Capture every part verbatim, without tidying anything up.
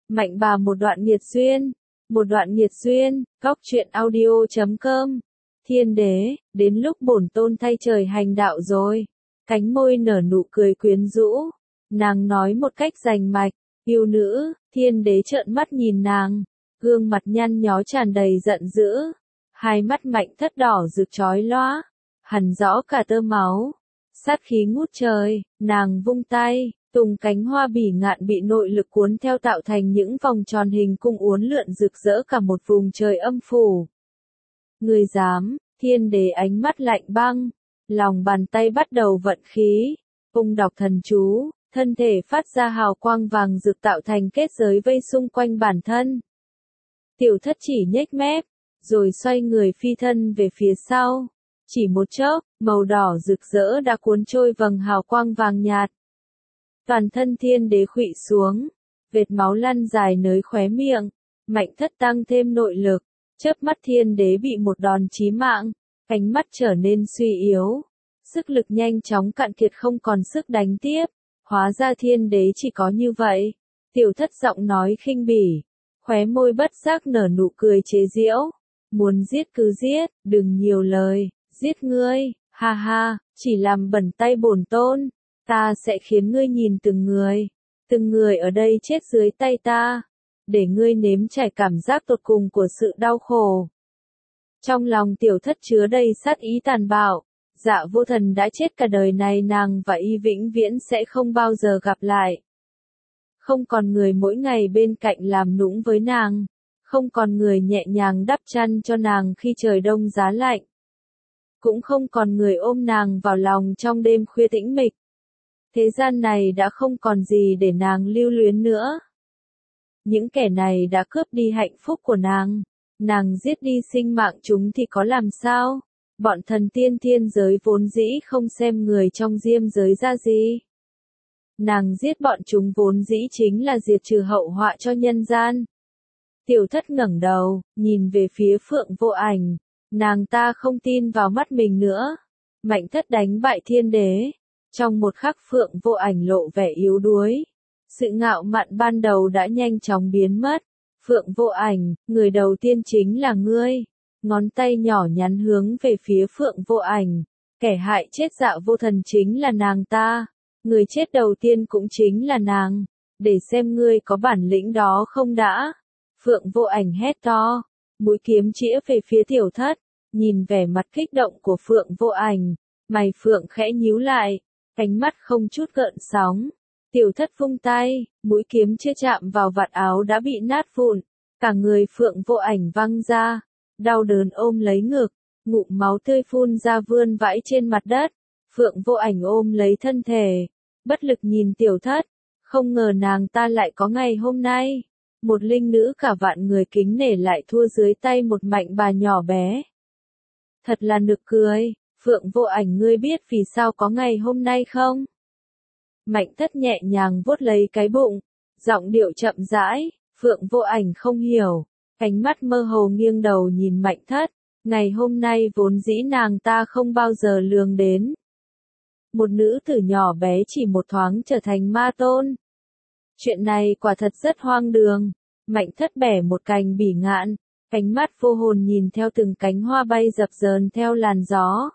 Mạnh bà một đoạn nghiệt duyên. Một đoạn nghiệt duyên, góc truyện audio chấm com. Thiên đế, đến lúc bổn tôn thay trời hành đạo rồi. Cánh môi nở nụ cười quyến rũ. Nàng nói một cách rành mạch, yêu nữ, thiên đế trợn mắt nhìn nàng. Gương mặt nhăn nhó tràn đầy giận dữ. Hai mắt Mạnh Thất đỏ rực chói lóa. Hằn rõ cả tơ máu. Sát khí ngút trời, nàng vung tay. Tùng cánh hoa bỉ ngạn bị nội lực cuốn theo tạo thành những vòng tròn hình cung uốn lượn rực rỡ cả một vùng trời âm phủ. Người dám, thiên đế ánh mắt lạnh băng, lòng bàn tay bắt đầu vận khí, ung đọc thần chú, thân thể phát ra hào quang vàng rực tạo thành kết giới vây xung quanh bản thân. Tiểu thất chỉ nhếch mép, rồi xoay người phi thân về phía sau. Chỉ một chốc, màu đỏ rực rỡ đã cuốn trôi vầng hào quang vàng nhạt. Toàn thân thiên đế khuỵu xuống, vệt máu lăn dài nới khóe miệng, Mạnh Thất tăng thêm nội lực, chớp mắt thiên đế bị một đòn chí mạng, ánh mắt trở nên suy yếu, sức lực nhanh chóng cạn kiệt không còn sức đánh tiếp, hóa ra thiên đế chỉ có như vậy. Tiểu thất giọng nói khinh bỉ, khóe môi bất giác nở nụ cười chế giễu, muốn giết cứ giết, đừng nhiều lời, giết ngươi, ha ha, chỉ làm bẩn tay bổn tôn. Ta sẽ khiến ngươi nhìn từng người, từng người ở đây chết dưới tay ta, để ngươi nếm trải cảm giác tột cùng của sự đau khổ. Trong lòng tiểu thất chứa đầy sát ý tàn bạo, Dạ Vô Thần đã chết cả đời này, nàng và y vĩnh viễn sẽ không bao giờ gặp lại. Không còn người mỗi ngày bên cạnh làm nũng với nàng, không còn người nhẹ nhàng đắp chăn cho nàng khi trời đông giá lạnh. Cũng không còn người ôm nàng vào lòng trong đêm khuya tĩnh mịch. Thế gian này đã không còn gì để nàng lưu luyến nữa. Những kẻ này đã cướp đi hạnh phúc của nàng. Nàng giết đi sinh mạng chúng thì có làm sao? Bọn thần tiên thiên giới vốn dĩ không xem người trong diêm giới ra gì. Nàng giết bọn chúng vốn dĩ chính là diệt trừ hậu họa cho nhân gian. Tiểu thất ngẩng đầu, nhìn về phía Phượng Vô Ảnh. Nàng ta không tin vào mắt mình nữa. Mạnh Thất đánh bại thiên đế. Trong một khắc Phượng Vô Ảnh lộ vẻ yếu đuối. Sự ngạo mạn ban đầu đã nhanh chóng biến mất. Phượng Vô Ảnh, người đầu tiên chính là ngươi. Ngón tay nhỏ nhắn hướng về phía Phượng Vô Ảnh. Kẻ hại chết Dạ Vô Thần chính là nàng ta. Người chết đầu tiên cũng chính là nàng. Để xem ngươi có bản lĩnh đó không đã. Phượng Vô Ảnh hét to. Mũi kiếm chĩa về phía tiểu thất. Nhìn vẻ mặt kích động của Phượng Vô Ảnh. Mày Phượng khẽ nhíu lại. Ánh mắt không chút gợn sóng. Tiểu thất vung tay, mũi kiếm chưa chạm vào vạt áo đã bị nát vụn. Cả người Phượng Vô Ảnh văng ra. Đau đớn ôm lấy ngực. Ngụm máu tươi phun ra vươn vãi trên mặt đất. Phượng Vô Ảnh ôm lấy thân thể. Bất lực nhìn tiểu thất. Không ngờ nàng ta lại có ngày hôm nay. Một linh nữ cả vạn người kính nể lại thua dưới tay một mạnh bà nhỏ bé. Thật là nực cười. Phượng Vô Ảnh, ngươi biết vì sao có ngày hôm nay không? Mạnh Thất nhẹ nhàng vuốt lấy cái bụng, giọng điệu chậm rãi. Phượng Vô Ảnh không hiểu, ánh mắt mơ hồ nghiêng đầu nhìn Mạnh Thất. Ngày hôm nay vốn dĩ nàng ta không bao giờ lường đến. Một nữ tử nhỏ bé chỉ một thoáng trở thành ma tôn. Chuyện này quả thật rất hoang đường. Mạnh Thất bẻ một cành bỉ ngạn, ánh mắt vô hồn nhìn theo từng cánh hoa bay dập dờn theo làn gió.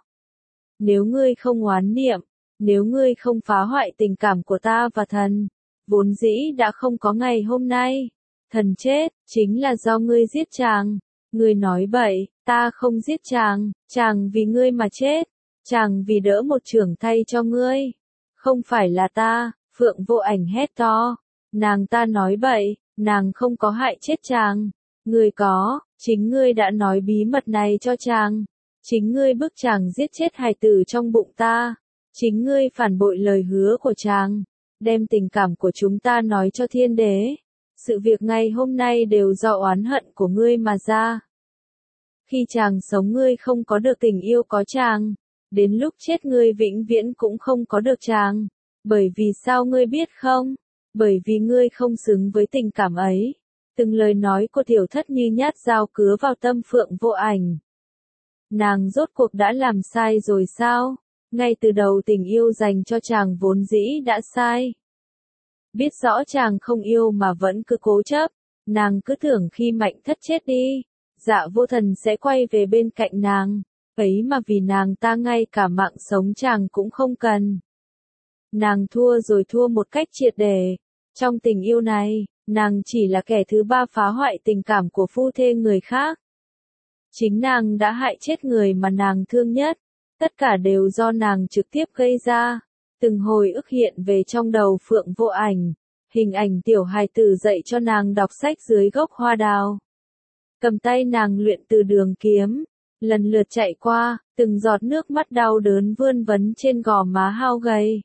Nếu ngươi không oán niệm, nếu ngươi không phá hoại tình cảm của ta và thần, vốn dĩ đã không có ngày hôm nay. Thần chết, chính là do ngươi giết chàng. Ngươi nói bậy, ta không giết chàng, chàng vì ngươi mà chết, chàng vì đỡ một chưởng thay cho ngươi. Không phải là ta, Phượng Vô Ảnh hét to. Nàng ta nói bậy, nàng không có hại chết chàng. Ngươi có, chính ngươi đã nói bí mật này cho chàng. Chính ngươi bức chàng giết chết hài tử trong bụng ta. Chính ngươi phản bội lời hứa của chàng. Đem tình cảm của chúng ta nói cho thiên đế. Sự việc ngày hôm nay đều do oán hận của ngươi mà ra. Khi chàng sống ngươi không có được tình yêu có chàng. Đến lúc chết ngươi vĩnh viễn cũng không có được chàng. Bởi vì sao ngươi biết không? Bởi vì ngươi không xứng với tình cảm ấy. Từng lời nói của tiểu thất như nhát dao cứa vào tâm Phượng Vô Ảnh. Nàng rốt cuộc đã làm sai rồi sao? Ngay từ đầu tình yêu dành cho chàng vốn dĩ đã sai. Biết rõ chàng không yêu mà vẫn cứ cố chấp, nàng cứ tưởng khi Mạnh Thất chết đi, Dạ Vô Thần sẽ quay về bên cạnh nàng, ấy mà vì nàng ta ngay cả mạng sống chàng cũng không cần. Nàng thua rồi thua một cách triệt để. Trong tình yêu này, nàng chỉ là kẻ thứ ba phá hoại tình cảm của phu thê người khác. Chính nàng đã hại chết người mà nàng thương nhất. Tất cả đều do nàng trực tiếp gây ra. Từng hồi ức hiện về trong đầu Phượng Vô Ảnh. Hình ảnh tiểu hài tử dạy cho nàng đọc sách dưới gốc hoa đào. Cầm tay nàng luyện từ đường kiếm. Lần lượt chạy qua, từng giọt nước mắt đau đớn vươn vấn trên gò má hao gầy.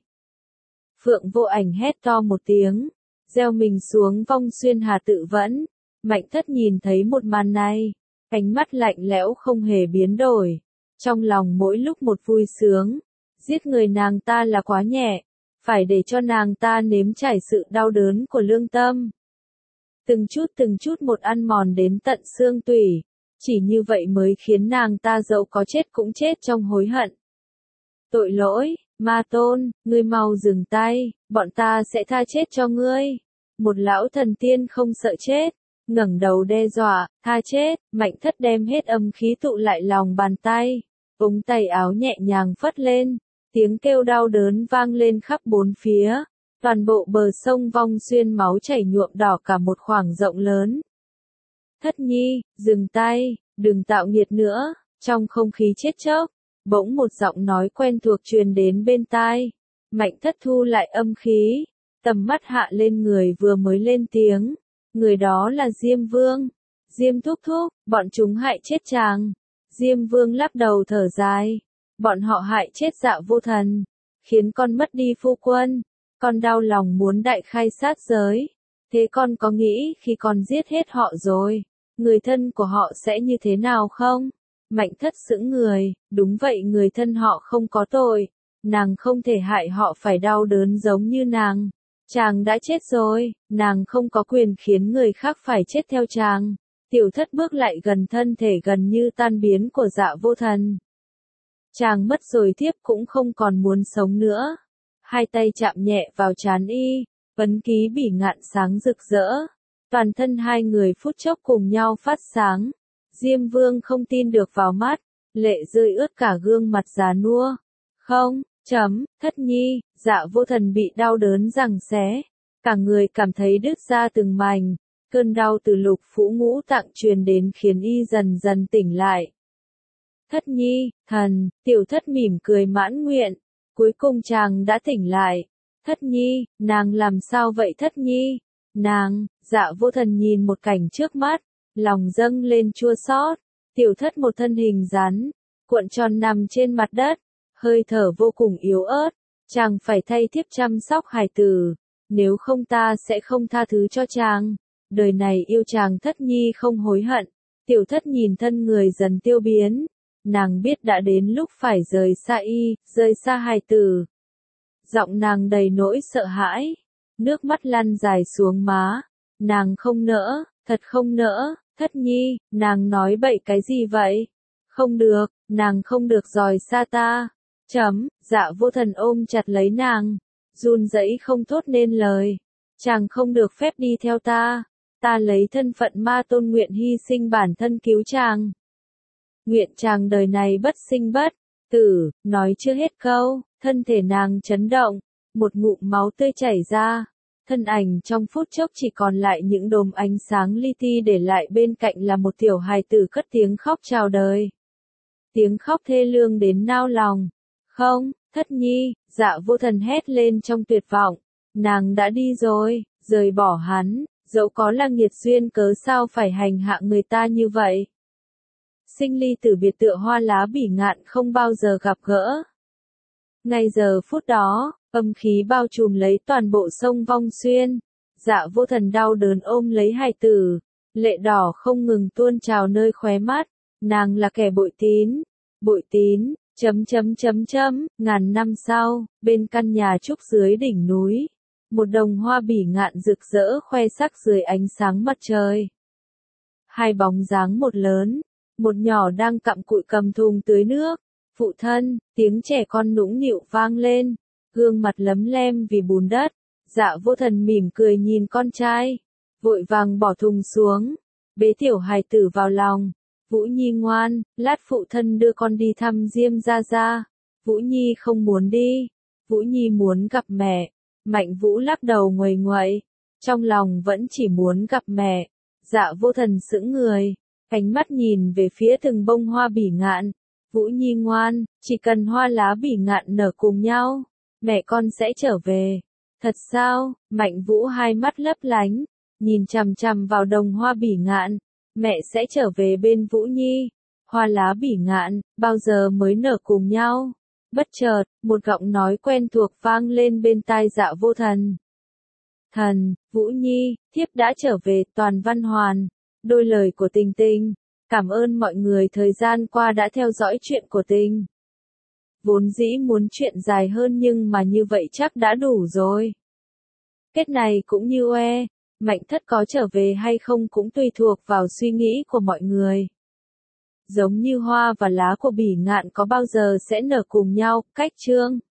Phượng Vô Ảnh hét to một tiếng, gieo mình xuống vong xuyên hà tự vẫn. Mạnh Thất nhìn thấy một màn này, ánh mắt lạnh lẽo không hề biến đổi. Trong lòng mỗi lúc một vui sướng, giết người nàng ta là quá nhẹ, phải để cho nàng ta nếm trải sự đau đớn của lương tâm. Từng chút từng chút một ăn mòn đến tận xương tủy, chỉ như vậy mới khiến nàng ta dẫu có chết cũng chết trong hối hận. Tội lỗi, Ma Tôn, ngươi mau dừng tay, bọn ta sẽ tha chết cho ngươi. Một lão thần tiên không sợ chết, ngẩng đầu đe dọa, tha chết. Mạnh Thất đem hết âm khí tụ lại lòng bàn tay, ống tay áo nhẹ nhàng phất lên, tiếng kêu đau đớn vang lên khắp bốn phía. Toàn bộ bờ sông Vong Xuyên máu chảy nhuộm đỏ cả một khoảng rộng lớn. Thất nhi, dừng tay, đừng tạo nghiệt nữa. Trong không khí chết chóc, bỗng một giọng nói quen thuộc truyền đến bên tai. Mạnh Thất thu lại âm khí, tầm mắt hạ lên người vừa mới lên tiếng. Người đó là Diêm Vương. Diêm thúc thúc, bọn chúng hại chết chàng. Diêm Vương lắc đầu thở dài. Bọn họ hại chết Dạ Vô Thần, khiến con mất đi phu quân. Con đau lòng muốn đại khai sát giới. Thế con có nghĩ khi con giết hết họ rồi, người thân của họ sẽ như thế nào không? Mạnh Thất sững người, đúng vậy, người thân họ không có tội. Nàng không thể hại họ phải đau đớn giống như nàng. Chàng đã chết rồi, nàng không có quyền khiến người khác phải chết theo chàng. Tiểu Thất bước lại gần thân thể gần như tan biến của Dạ Vô Thần. Chàng mất rồi thiếp cũng không còn muốn sống nữa. Hai tay chạm nhẹ vào trán y, ấn ký bỉ ngạn sáng rực rỡ. Toàn thân hai người phút chốc cùng nhau phát sáng. Diêm Vương không tin được vào mắt, lệ rơi ướt cả gương mặt già nua. Không, chấm, Thất nhi. Dạ Vô Thần bị đau đớn giằng xé, cả người cảm thấy đứt ra từng mảnh. Cơn đau từ lục phủ ngũ tạng truyền đến khiến y dần dần tỉnh lại. Thất nhi, thần, Tiểu Thất mỉm cười mãn nguyện. Cuối cùng chàng đã tỉnh lại. Thất nhi, nàng làm sao vậy Thất nhi? Nàng, Dạ Vô Thần nhìn một cảnh trước mắt, lòng dâng lên chua xót. Tiểu Thất một thân hình rắn, cuộn tròn nằm trên mặt đất, hơi thở vô cùng yếu ớt. Chàng phải thay thiếp chăm sóc hài tử, nếu không ta sẽ không tha thứ cho chàng. Đời này yêu chàng Thất nhi không hối hận. Tiểu Thất nhìn thân người dần tiêu biến, nàng biết đã đến lúc phải rời xa y, rời xa hài tử. Giọng nàng đầy nỗi sợ hãi, nước mắt lăn dài xuống má. Nàng không nỡ, thật không nỡ. Thất nhi, nàng nói bậy cái gì vậy? Không được, nàng không được rời xa ta. Chấm, Dạ Vô Thần ôm chặt lấy nàng, run rẩy không thốt nên lời. Chàng không được phép đi theo ta. Ta lấy thân phận Ma Tôn nguyện hy sinh bản thân cứu chàng. Nguyện chàng đời này bất sinh bất tử. Nói chưa hết câu, thân thể nàng chấn động, một ngụm máu tươi chảy ra. Thân ảnh trong phút chốc chỉ còn lại những đốm ánh sáng li ti, để lại bên cạnh là một tiểu hài tử cất tiếng khóc chào đời. Tiếng khóc thê lương đến nao lòng. Không, Thất nhi, Dạ Vô Thần hét lên trong tuyệt vọng. Nàng đã đi rồi, rời bỏ hắn, dẫu có là nghiệt duyên cớ sao phải hành hạ người ta như vậy. Sinh ly tử biệt tựa hoa lá bỉ ngạn không bao giờ gặp gỡ. Ngay giờ phút đó, âm khí bao trùm lấy toàn bộ sông Vong Xuyên. Dạ Vô Thần đau đớn ôm lấy hài tử, lệ đỏ không ngừng tuôn trào nơi khóe mắt. Nàng là kẻ bội tín, bội tín, chấm chấm chấm chấm. Ngàn năm sau, bên căn nhà trúc dưới đỉnh núi, một đồng hoa bỉ ngạn rực rỡ khoe sắc dưới ánh sáng mặt trời. Hai bóng dáng, một lớn, một nhỏ đang cặm cụi cầm thùng tưới nước. Phụ thân, tiếng trẻ con nũng nịu vang lên, gương mặt lấm lem vì bùn đất. Dạ Vô Thần mỉm cười nhìn con trai, vội vàng bỏ thùng xuống, bế tiểu hài tử vào lòng. Vũ Nhi ngoan, lát phụ thân đưa con đi thăm Diêm gia gia. Vũ Nhi không muốn đi. Vũ Nhi muốn gặp mẹ. Mạnh Vũ lắc đầu nguầy nguậy, trong lòng vẫn chỉ muốn gặp mẹ. Dạ Vô Thần sững người, ánh mắt nhìn về phía từng bông hoa bỉ ngạn. Vũ Nhi ngoan, chỉ cần hoa lá bỉ ngạn nở cùng nhau, mẹ con sẽ trở về. Thật sao? Mạnh Vũ hai mắt lấp lánh, nhìn chằm chằm vào đồng hoa bỉ ngạn. Mẹ sẽ trở về bên Vũ Nhi. Hoa lá bỉ ngạn, bao giờ mới nở cùng nhau? Bất chợt, một giọng nói quen thuộc vang lên bên tai Dạ Vô Thần. Thần, Vũ Nhi, thiếp đã trở về. Toàn Văn Hoàn. Đôi lời của Tình Tình. Cảm ơn mọi người thời gian qua đã theo dõi chuyện của Tình. Vốn dĩ muốn chuyện dài hơn nhưng mà như vậy chắc đã đủ rồi. Kết này cũng như oe, Mạnh Thất có trở về hay không cũng tùy thuộc vào suy nghĩ của mọi người. Giống như hoa và lá của bỉ ngạn có bao giờ sẽ nở cùng nhau, cách chương.